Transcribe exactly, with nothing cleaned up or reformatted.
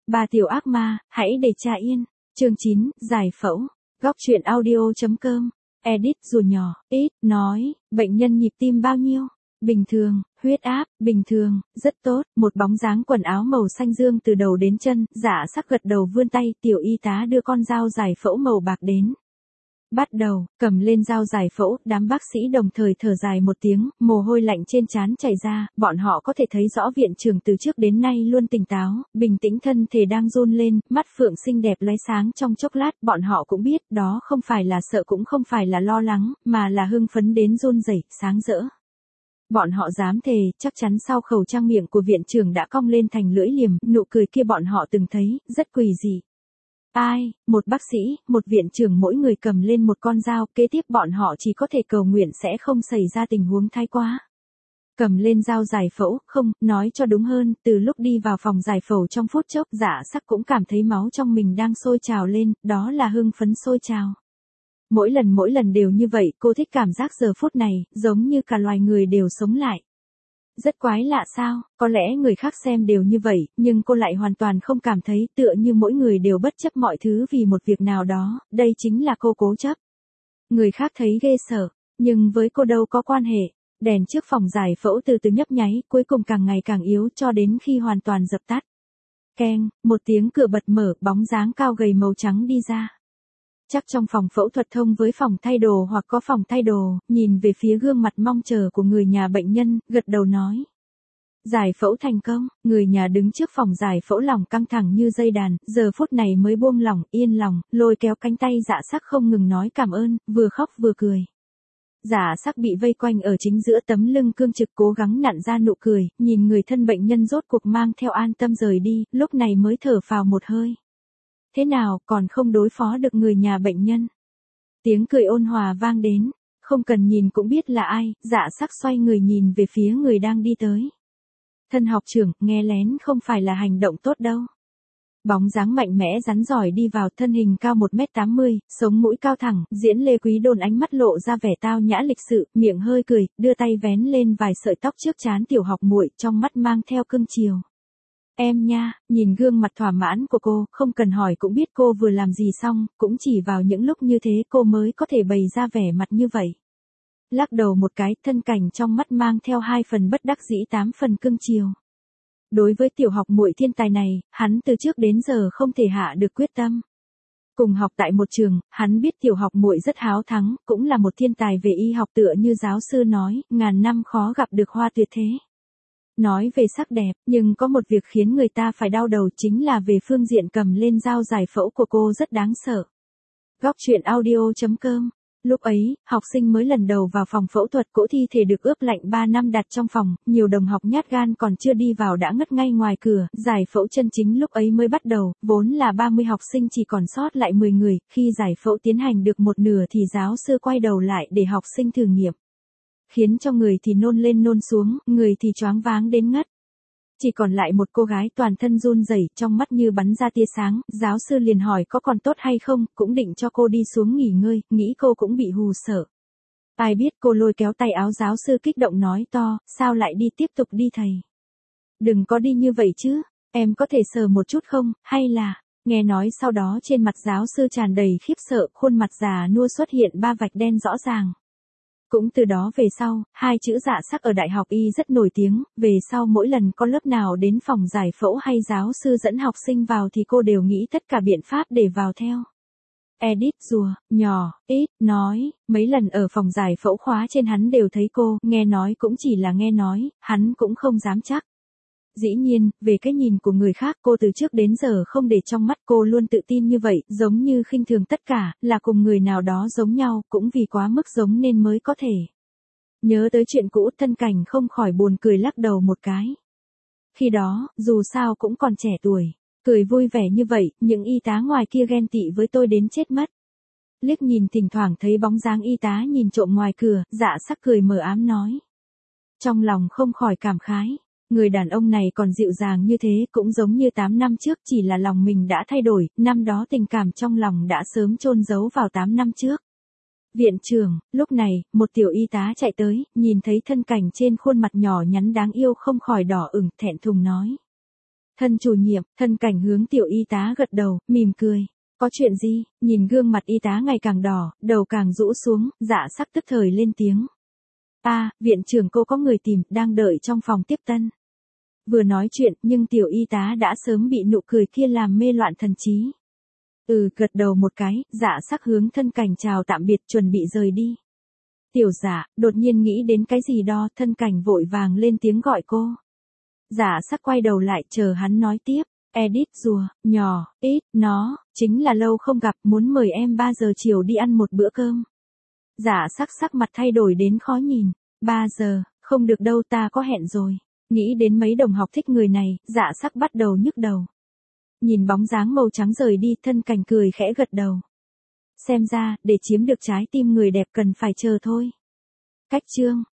Bà tiểu ác ma, hãy để cha yên. Chương chín, giải phẫu. Góc truyện audio.com. Edit dù nhỏ, ít, nói, bệnh nhân nhịp tim bao nhiêu? Bình thường, huyết áp, bình thường, rất tốt, một bóng dáng quần áo màu xanh dương từ đầu đến chân, Dạ Sắc gật đầu vươn tay, tiểu y tá đưa con dao giải phẫu màu bạc đến. Bắt đầu, cầm lên dao giải phẫu, đám bác sĩ đồng thời thở dài một tiếng, mồ hôi lạnh trên trán chảy ra, bọn họ có thể thấy rõ viện trưởng từ trước đến nay luôn tỉnh táo, bình tĩnh, thân thể đang run lên, mắt phượng xinh đẹp lóe sáng trong chốc lát, bọn họ cũng biết, đó không phải là sợ cũng không phải là lo lắng, mà là hưng phấn đến run rẩy, sáng rỡ. Bọn họ dám thề, chắc chắn sau khẩu trang miệng của viện trưởng đã cong lên thành lưỡi liềm, nụ cười kia bọn họ từng thấy, rất quỷ dị. Ai, một bác sĩ, một viện trưởng mỗi người cầm lên một con dao, kế tiếp bọn họ chỉ có thể cầu nguyện sẽ không xảy ra tình huống thái quá. Cầm lên dao giải phẫu, không, nói cho đúng hơn, từ lúc đi vào phòng giải phẫu trong phút chốc, Dạ Sắc cũng cảm thấy máu trong mình đang sôi trào lên, đó là hưng phấn sôi trào. Mỗi lần mỗi lần đều như vậy, cô thích cảm giác giờ phút này, giống như cả loài người đều sống lại. Rất quái lạ sao, có lẽ người khác xem đều như vậy, nhưng cô lại hoàn toàn không cảm thấy, tựa như mỗi người đều bất chấp mọi thứ vì một việc nào đó, đây chính là cô cố chấp. Người khác thấy ghê sợ, nhưng với cô đâu có quan hệ. Đèn trước phòng giải phẫu từ từ nhấp nháy, cuối cùng càng ngày càng yếu cho đến khi hoàn toàn dập tắt. Keng, một tiếng cửa bật mở, bóng dáng cao gầy màu trắng đi ra. Chắc trong phòng phẫu thuật thông với phòng thay đồ hoặc có phòng thay đồ, nhìn về phía gương mặt mong chờ của người nhà bệnh nhân, gật đầu nói. Giải phẫu thành công, người nhà đứng trước phòng giải phẫu lòng căng thẳng như dây đàn, giờ phút này mới buông lỏng, yên lòng, lôi kéo cánh tay Dạ Sắc không ngừng nói cảm ơn, vừa khóc vừa cười. Dạ Sắc bị vây quanh ở chính giữa tấm lưng cương trực cố gắng nặn ra nụ cười, nhìn người thân bệnh nhân rốt cuộc mang theo an tâm rời đi, lúc này mới thở phào một hơi. Thế nào, còn không đối phó được người nhà bệnh nhân? Tiếng cười ôn hòa vang đến, không cần nhìn cũng biết là ai, Dạ Sắc xoay người nhìn về phía người đang đi tới. Thân học trưởng, nghe lén không phải là hành động tốt đâu. Bóng dáng mạnh mẽ rắn giỏi đi vào, thân hình cao một mét tám mươi, sống mũi cao thẳng, diễn Lê Quý Đôn ánh mắt lộ ra vẻ tao nhã lịch sự, miệng hơi cười, đưa tay vén lên vài sợi tóc trước trán tiểu học muội, trong mắt mang theo cưng chiều. Em nha, nhìn gương mặt thỏa mãn của cô, không cần hỏi cũng biết cô vừa làm gì xong, cũng chỉ vào những lúc như thế cô mới có thể bày ra vẻ mặt như vậy. Lắc đầu một cái, thân cảnh trong mắt mang theo hai phần bất đắc dĩ tám phần cưng chiều. Đối với tiểu học muội thiên tài này, hắn từ trước đến giờ không thể hạ được quyết tâm. Cùng học tại một trường, hắn biết tiểu học muội rất háo thắng, cũng là một thiên tài về y học tựa như giáo sư nói, ngàn năm khó gặp được hoa tuyệt thế. Nói về sắc đẹp, nhưng có một việc khiến người ta phải đau đầu chính là về phương diện cầm lên dao giải phẫu của cô rất đáng sợ. Góc truyện audio.com. Lúc ấy, học sinh mới lần đầu vào phòng phẫu thuật, cỗ thi thể được ướp lạnh ba năm đặt trong phòng, nhiều đồng học nhát gan còn chưa đi vào đã ngất ngay ngoài cửa, giải phẫu chân chính lúc ấy mới bắt đầu, vốn là ba mươi học sinh chỉ còn sót lại mười người, khi giải phẫu tiến hành được một nửa thì giáo sư quay đầu lại để học sinh thử nghiệm. Khiến cho người thì nôn lên nôn xuống, người thì choáng váng đến ngất. Chỉ còn lại một cô gái toàn thân run rẩy, trong mắt như bắn ra tia sáng, giáo sư liền hỏi có còn tốt hay không, cũng định cho cô đi xuống nghỉ ngơi, nghĩ cô cũng bị hù sợ. Ai biết cô lôi kéo tay áo giáo sư kích động nói to, sao lại đi, tiếp tục đi thầy. Đừng có đi như vậy chứ, em có thể sờ một chút không, hay là, nghe nói sau đó trên mặt giáo sư tràn đầy khiếp sợ, khuôn mặt già nua xuất hiện ba vạch đen rõ ràng. Cũng từ đó về sau, hai chữ Dạ Sắc ở đại học y rất nổi tiếng, về sau mỗi lần có lớp nào đến phòng giải phẫu hay giáo sư dẫn học sinh vào thì cô đều nghĩ tất cả biện pháp để vào theo. Edit rùa, nhỏ, ít, nói, mấy lần ở phòng giải phẫu khóa trên hắn đều thấy cô, nghe nói cũng chỉ là nghe nói, hắn cũng không dám chắc. Dĩ nhiên, về cái nhìn của người khác cô từ trước đến giờ không để trong mắt, cô luôn tự tin như vậy, giống như khinh thường tất cả, là cùng người nào đó giống nhau, cũng vì quá mức giống nên mới có thể. Nhớ tới chuyện cũ, thân cảnh không khỏi buồn cười lắc đầu một cái. Khi đó, dù sao cũng còn trẻ tuổi, cười vui vẻ như vậy, những y tá ngoài kia ghen tị với tôi đến chết mất. Liếc nhìn thỉnh thoảng thấy bóng dáng y tá nhìn trộm ngoài cửa, Dạ Sắc cười mờ ám nói. Trong lòng không khỏi cảm khái. Người đàn ông này còn dịu dàng như thế, cũng giống như tám năm trước, chỉ là lòng mình đã thay đổi, năm đó tình cảm trong lòng đã sớm chôn giấu vào tám năm trước. Viện trưởng, lúc này, một tiểu y tá chạy tới, nhìn thấy thân cảnh trên khuôn mặt nhỏ nhắn đáng yêu không khỏi đỏ ửng, thẹn thùng nói. Thân chủ nhiệm, thân cảnh hướng tiểu y tá gật đầu, mỉm cười. Có chuyện gì? Nhìn gương mặt y tá ngày càng đỏ, đầu càng rũ xuống, Dạ Sắc tức thời lên tiếng. À, viện trưởng cô có người tìm, đang đợi trong phòng tiếp tân. Vừa nói chuyện, nhưng tiểu y tá đã sớm bị nụ cười kia làm mê loạn thần trí. Ừ, gật đầu một cái, Dạ Sắc hướng thân cảnh chào tạm biệt, chuẩn bị rời đi. Tiểu Dạ, đột nhiên nghĩ đến cái gì đó, thân cảnh vội vàng lên tiếng gọi cô. Dạ Sắc quay đầu lại, chờ hắn nói tiếp. Edit rùa, nhỏ, ít, nó, chính là lâu không gặp, muốn mời em ba giờ chiều đi ăn một bữa cơm. Dạ Sắc sắc mặt thay đổi đến khó nhìn. ba giờ, không được đâu, ta có hẹn rồi. Nghĩ đến mấy đồng học thích người này, Dạ Sắc bắt đầu nhức đầu. Nhìn bóng dáng màu trắng rời đi, thân cảnh cười khẽ gật đầu. Xem ra, để chiếm được trái tim người đẹp cần phải chờ thôi. Cách chương